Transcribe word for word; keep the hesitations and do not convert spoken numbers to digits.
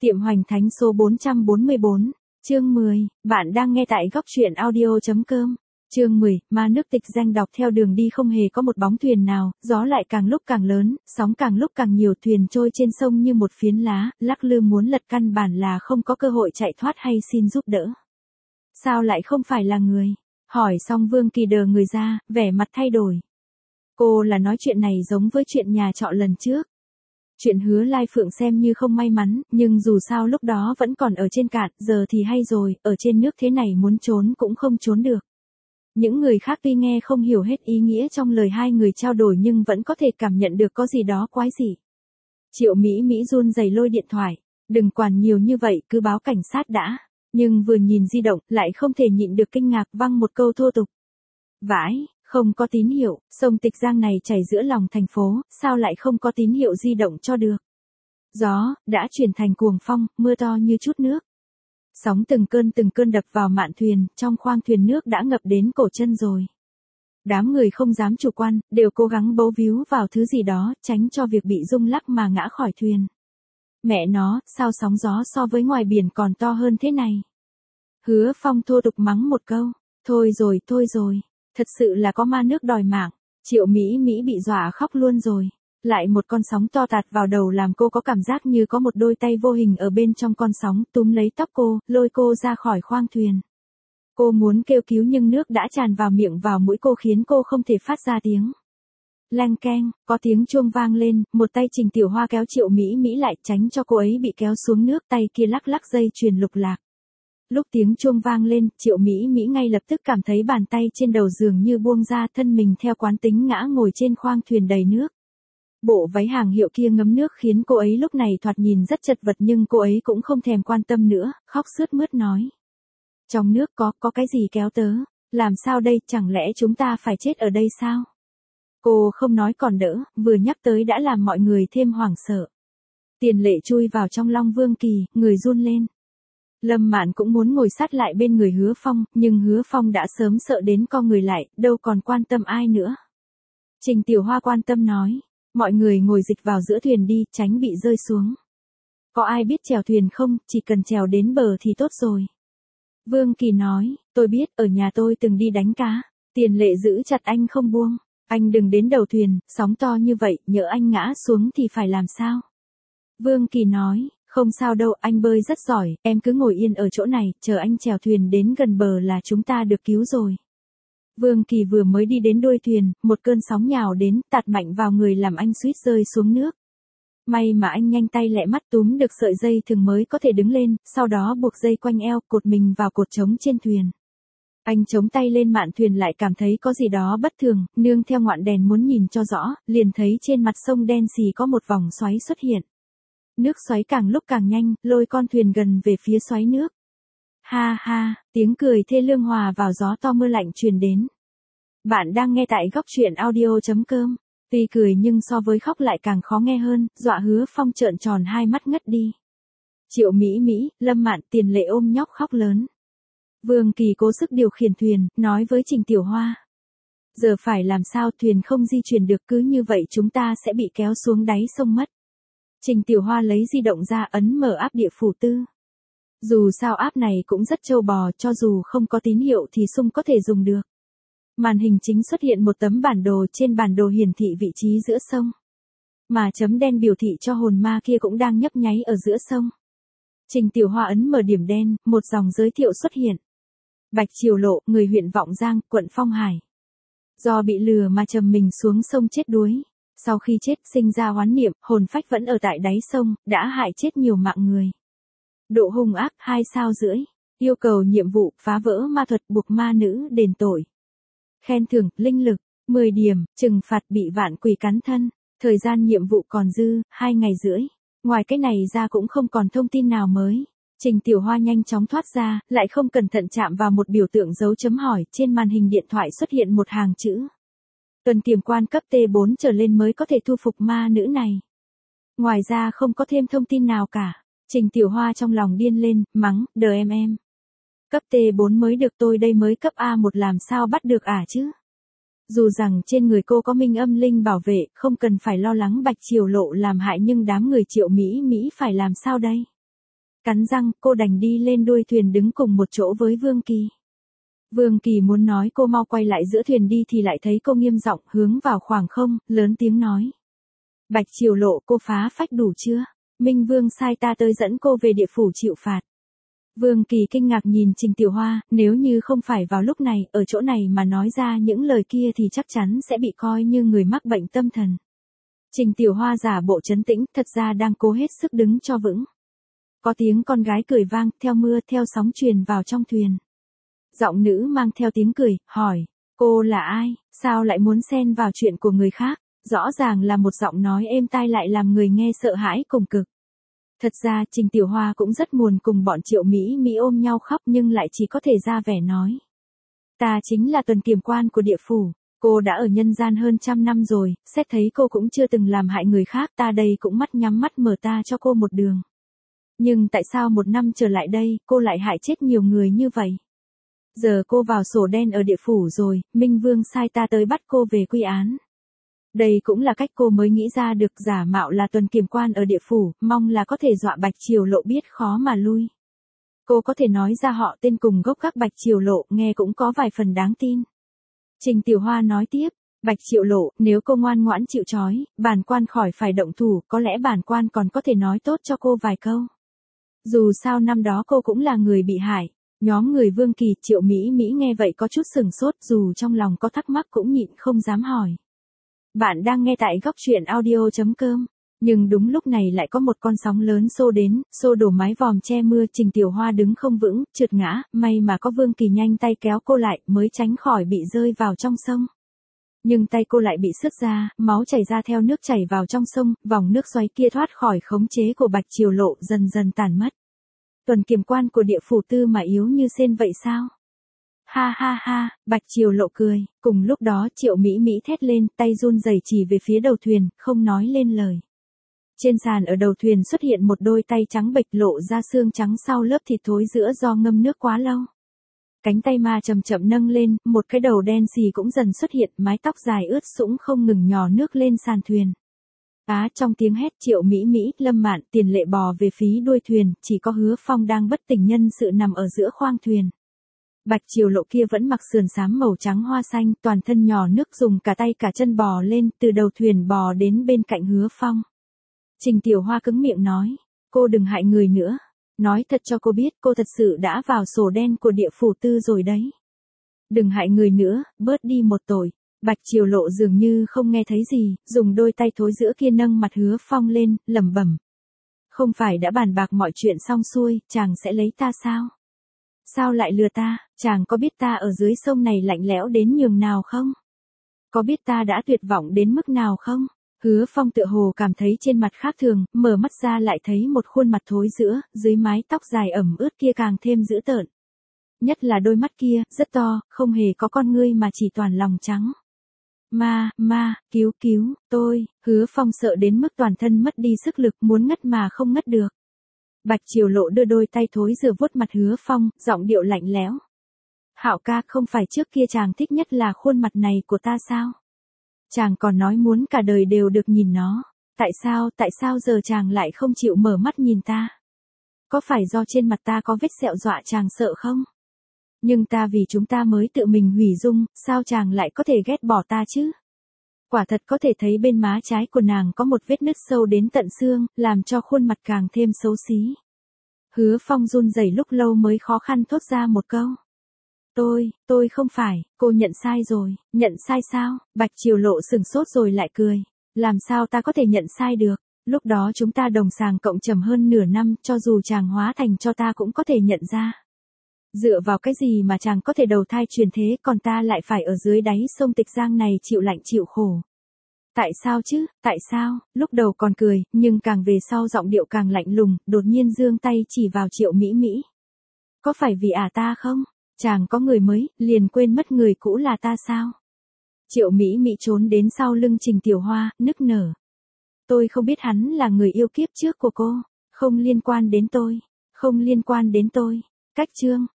Tiệm Hoành Thánh số bốn trăm bốn mươi bốn, chương mười, bạn đang nghe tại góc truyện audio.com. Chương mười, ma nước tịch danh đọc theo đường đi không hề có một bóng thuyền nào, gió lại càng lúc càng lớn, sóng càng lúc càng nhiều, thuyền trôi trên sông như một phiến lá, lắc lư muốn lật căn bản là không có cơ hội chạy thoát hay xin giúp đỡ. Sao lại không phải là người? Hỏi xong Vương Kỳ đờ người ra, vẻ mặt thay đổi. Cô là nói chuyện này giống với chuyện nhà trọ lần trước. Chuyện Hứa Lai Phượng xem như không may mắn, nhưng dù sao lúc đó vẫn còn ở trên cạn, giờ thì hay rồi, ở trên nước thế này muốn trốn cũng không trốn được. Những người khác tuy nghe không hiểu hết ý nghĩa trong lời hai người trao đổi nhưng vẫn có thể cảm nhận được có gì đó quái dị. Triệu Mỹ Mỹ run rẩy lôi điện thoại, đừng quản nhiều như vậy, cứ báo cảnh sát đã. Nhưng vừa nhìn di động, lại không thể nhịn được kinh ngạc, văng một câu thô tục. Vãi, không có tín hiệu, sông Tịch Giang này chảy giữa lòng thành phố, sao lại không có tín hiệu di động cho được. Gió, đã chuyển thành cuồng phong, mưa to như chút nước. Sóng từng cơn từng cơn đập vào mạn thuyền, trong khoang thuyền nước đã ngập đến cổ chân rồi. Đám người không dám chủ quan, đều cố gắng bấu víu vào thứ gì đó, tránh cho việc bị rung lắc mà ngã khỏi thuyền. Mẹ nó, sao sóng gió so với ngoài biển còn to hơn thế này? Hứa Phong thô tục mắng một câu, thôi rồi, thôi rồi, thật sự là có ma nước đòi mạng. Triệu Mỹ Mỹ bị dọa khóc luôn rồi. Lại một con sóng to tạt vào đầu làm cô có cảm giác như có một đôi tay vô hình ở bên trong con sóng túm lấy tóc cô, lôi cô ra khỏi khoang thuyền. Cô muốn kêu cứu nhưng nước đã tràn vào miệng vào mũi cô khiến cô không thể phát ra tiếng. Leng keng, có tiếng chuông vang lên, một tay Trình Tiểu Hoa kéo Triệu Mỹ Mỹ lại tránh cho cô ấy bị kéo xuống nước, tay kia lắc lắc dây chuyền lục lạc. Lúc tiếng chuông vang lên, Triệu Mỹ Mỹ ngay lập tức cảm thấy bàn tay trên đầu giường như buông ra, thân mình theo quán tính ngã ngồi trên khoang thuyền đầy nước. Bộ váy hàng hiệu kia ngấm nước khiến cô ấy lúc này thoạt nhìn rất chật vật nhưng cô ấy cũng không thèm quan tâm nữa, khóc sướt mướt nói. Trong nước có, có cái gì kéo tớ? Làm sao đây, chẳng lẽ chúng ta phải chết ở đây sao? Cô không nói còn đỡ, vừa nhắc tới đã làm mọi người thêm hoảng sợ. Tiền Lệ chui vào trong lòng Vương Kỳ, người run lên. Lâm Mạn cũng muốn ngồi sát lại bên người Hứa Phong, nhưng Hứa Phong đã sớm sợ đến co người lại, đâu còn quan tâm ai nữa. Trình Tiểu Hoa quan tâm nói, mọi người ngồi dịch vào giữa thuyền đi, tránh bị rơi xuống. Có ai biết chèo thuyền không, chỉ cần chèo đến bờ thì tốt rồi. Vương Kỳ nói, tôi biết, ở nhà tôi từng đi đánh cá. Tiền Lệ giữ chặt anh không buông, anh đừng đến đầu thuyền, sóng to như vậy, nhỡ anh ngã xuống thì phải làm sao? Vương Kỳ nói, không sao đâu, anh bơi rất giỏi, em cứ ngồi yên ở chỗ này, chờ anh chèo thuyền đến gần bờ là chúng ta được cứu rồi. Vương Kỳ vừa mới đi đến đuôi thuyền, một cơn sóng nhào đến, tạt mạnh vào người làm anh suýt rơi xuống nước. May mà anh nhanh tay lẹ mắt túm được sợi dây thừng mới có thể đứng lên, sau đó buộc dây quanh eo, cột mình vào cột trống trên thuyền. Anh chống tay lên mạn thuyền lại cảm thấy có gì đó bất thường, nương theo ngọn đèn muốn nhìn cho rõ, liền thấy trên mặt sông đen xì có một vòng xoáy xuất hiện. Nước xoáy càng lúc càng nhanh, lôi con thuyền gần về phía xoáy nước. Ha ha, tiếng cười thê lương hòa vào gió to mưa lạnh truyền đến. Bạn đang nghe tại góc truyện audio.com. Tuy cười nhưng so với khóc lại càng khó nghe hơn, dọa Hứa Phong trợn tròn hai mắt ngất đi. Triệu Mỹ Mỹ, Lâm Mạn, Tiền Lệ ôm nhóc khóc lớn. Vương Kỳ cố sức điều khiển thuyền, nói với Trình Tiểu Hoa. Giờ phải làm sao, thuyền không di chuyển được, cứ như vậy chúng ta sẽ bị kéo xuống đáy sông mất. Trình Tiểu Hoa lấy di động ra ấn mở app địa phủ tư. Dù sao app này cũng rất trâu bò, cho dù không có tín hiệu thì sung có thể dùng được. Màn hình chính xuất hiện một tấm bản đồ, trên bản đồ hiển thị vị trí giữa sông. Mà chấm đen biểu thị cho hồn ma kia cũng đang nhấp nháy ở giữa sông. Trình Tiểu Hoa ấn mở điểm đen, một dòng giới thiệu xuất hiện. Bạch Triều Lộ, người huyện Vọng Giang, quận Phong Hải. Do bị lừa mà trầm mình xuống sông chết đuối. Sau khi chết sinh ra oán niệm, hồn phách vẫn ở tại đáy sông, đã hại chết nhiều mạng người. Độ hung ác hai sao rưỡi. Yêu cầu nhiệm vụ phá vỡ ma thuật, buộc ma nữ đền tội. Khen thưởng, linh lực, mười điểm, trừng phạt bị vạn quỷ cắn thân. Thời gian nhiệm vụ còn dư, hai ngày rưỡi. Ngoài cái này ra cũng không còn thông tin nào mới. Trình Tiểu Hoa nhanh chóng thoát ra, lại không cẩn thận chạm vào một biểu tượng dấu chấm hỏi, trên màn hình điện thoại xuất hiện một hàng chữ. Cần kiểm quan cấp T bốn trở lên mới có thể thu phục ma nữ này. Ngoài ra không có thêm thông tin nào cả. Trình Tiểu Hoa trong lòng điên lên, mắng, đờ em em. Cấp T bốn mới được, tôi đây mới cấp A một làm sao bắt được à chứ? Dù rằng trên người cô có minh âm linh bảo vệ, không cần phải lo lắng Bạch Triều Lộ làm hại nhưng đám người Triệu Mỹ Mỹ phải làm sao đây? Cắn răng, cô đành đi lên đuôi thuyền đứng cùng một chỗ với Vương Kỳ. Vương Kỳ muốn nói cô mau quay lại giữa thuyền đi thì lại thấy cô nghiêm giọng hướng vào khoảng không, lớn tiếng nói. Bạch Triều Lộ, cô phá phách đủ chưa? Minh Vương sai ta tới dẫn cô về địa phủ chịu phạt. Vương Kỳ kinh ngạc nhìn Trình Tiểu Hoa, nếu như không phải vào lúc này, ở chỗ này mà nói ra những lời kia thì chắc chắn sẽ bị coi như người mắc bệnh tâm thần. Trình Tiểu Hoa giả bộ trấn tĩnh, thật ra đang cố hết sức đứng cho vững. Có tiếng con gái cười vang, theo mưa theo sóng truyền vào trong thuyền. Giọng nữ mang theo tiếng cười, hỏi, cô là ai, sao lại muốn xen vào chuyện của người khác? Rõ ràng là một giọng nói êm tai lại làm người nghe sợ hãi cùng cực. Thật ra Trình Tiểu Hoa cũng rất buồn cùng bọn Triệu Mỹ Mỹ ôm nhau khóc nhưng lại chỉ có thể ra vẻ nói. Ta chính là tuần kiểm quan của địa phủ, cô đã ở nhân gian hơn trăm năm rồi, xét thấy cô cũng chưa từng làm hại người khác, ta đây cũng mắt nhắm mắt mở ta cho cô một đường. Nhưng tại sao một năm trở lại đây, cô lại hại chết nhiều người như vậy? Giờ cô vào sổ đen ở địa phủ rồi, Minh Vương sai ta tới bắt cô về quy án. Đây cũng là cách cô mới nghĩ ra được giả mạo là tuần kiểm quan ở địa phủ, mong là có thể dọa Bạch Triều Lộ biết khó mà lui. Cô có thể nói ra họ tên cùng gốc các Bạch Triều Lộ, nghe cũng có vài phần đáng tin. Trình Tiểu Hoa nói tiếp, Bạch Triều Lộ, nếu cô ngoan ngoãn chịu trói, bản quan khỏi phải động thủ, có lẽ bản quan còn có thể nói tốt cho cô vài câu. Dù sao năm đó cô cũng là người bị hại. Nhóm người Vương Kỳ, Triệu Mỹ Mỹ nghe vậy có chút sừng sốt, dù trong lòng có thắc mắc cũng nhịn không dám hỏi. Bạn đang nghe tại góc truyện audio chấm com. Nhưng đúng lúc này lại có một con sóng lớn xô đến, xô đổ mái vòm che mưa. Trình Tiểu Hoa đứng không vững, trượt ngã, may mà có Vương Kỳ nhanh tay kéo cô lại mới tránh khỏi bị rơi vào trong sông. Nhưng tay cô lại bị sứt ra, máu chảy ra theo nước chảy vào trong sông, vòng nước xoáy kia thoát khỏi khống chế của Bạch Triều Lộ dần dần tàn mất. Tuần kiểm quan của địa phủ tư mà yếu như sên vậy sao? Ha ha ha, Bạch Triều Lộ cười, cùng lúc đó Triệu Mỹ Mỹ thét lên, tay run rẩy chỉ về phía đầu thuyền, không nói lên lời. Trên sàn ở đầu thuyền xuất hiện một đôi tay trắng bệch lộ ra xương trắng sau lớp thịt thối giữa do ngâm nước quá lâu. Cánh tay ma chậm chậm nâng lên, một cái đầu đen xì cũng dần xuất hiện, mái tóc dài ướt sũng không ngừng nhò nước lên sàn thuyền. Á, trong tiếng hét Triệu Mỹ Mỹ, Lâm Mạn, Tiền Lệ bò về phía đuôi thuyền, chỉ có Hứa Phong đang bất tỉnh nhân sự nằm ở giữa khoang thuyền. Bạch Triều Lộ kia vẫn mặc sườn xám màu trắng hoa xanh, toàn thân nhò nước dùng cả tay cả chân bò lên, từ đầu thuyền bò đến bên cạnh Hứa Phong. Trình Tiểu Hoa cứng miệng nói, cô đừng hại người nữa. Nói thật cho cô biết, cô thật sự đã vào sổ đen của địa phủ tư rồi đấy. Đừng hại người nữa, bớt đi một tội. Bạch Triều Lộ dường như không nghe thấy gì, dùng đôi tay thối giữa kia nâng mặt Hứa Phong lên, lẩm bẩm. Không phải đã bàn bạc mọi chuyện xong xuôi, chàng sẽ lấy ta sao? Sao lại lừa ta, chàng có biết ta ở dưới sông này lạnh lẽo đến nhường nào không? Có biết ta đã tuyệt vọng đến mức nào không? Hứa Phong tựa hồ cảm thấy trên mặt khác thường, mở mắt ra lại thấy một khuôn mặt thối rữa, dưới mái tóc dài ẩm ướt kia càng thêm dữ tợn. Nhất là đôi mắt kia, rất to, không hề có con ngươi mà chỉ toàn lòng trắng. Ma, ma, cứu cứu, tôi, Hứa Phong sợ đến mức toàn thân mất đi sức lực muốn ngất mà không ngất được. Bạch Triều Lộ đưa đôi tay thối rửa vuốt mặt Hứa Phong, giọng điệu lạnh lẽo. Hạo ca, không phải trước kia chàng thích nhất là khuôn mặt này của ta sao? Chàng còn nói muốn cả đời đều được nhìn nó. Tại sao, tại sao giờ chàng lại không chịu mở mắt nhìn ta? Có phải do trên mặt ta có vết sẹo dọa chàng sợ không? Nhưng ta vì chúng ta mới tự mình hủy dung, sao chàng lại có thể ghét bỏ ta chứ? Quả thật có thể thấy bên má trái của nàng có một vết nứt sâu đến tận xương, làm cho khuôn mặt càng thêm xấu xí. Hứa Phong run rẩy lúc lâu mới khó khăn thốt ra một câu. Tôi, tôi không phải, cô nhận sai rồi, nhận sai sao? Bạch Triều Lộ sừng sốt rồi lại cười. Làm sao ta có thể nhận sai được? Lúc đó chúng ta đồng sàng cộng trầm hơn nửa năm, cho dù chàng hóa thành cho ta cũng có thể nhận ra. Dựa vào cái gì mà chàng có thể đầu thai truyền thế, còn ta lại phải ở dưới đáy sông Tịch Giang này chịu lạnh chịu khổ. Tại sao chứ, tại sao? Lúc đầu còn cười, nhưng càng về sau giọng điệu càng lạnh lùng, đột nhiên giương tay chỉ vào Triệu Mỹ Mỹ. Có phải vì à ta không? Chàng có người mới, liền quên mất người cũ là ta sao? Triệu Mỹ Mỹ trốn đến sau lưng Trình Tiểu Hoa, nức nở. Tôi không biết hắn là người yêu kiếp trước của cô, không liên quan đến tôi, không liên quan đến tôi. Cách chương.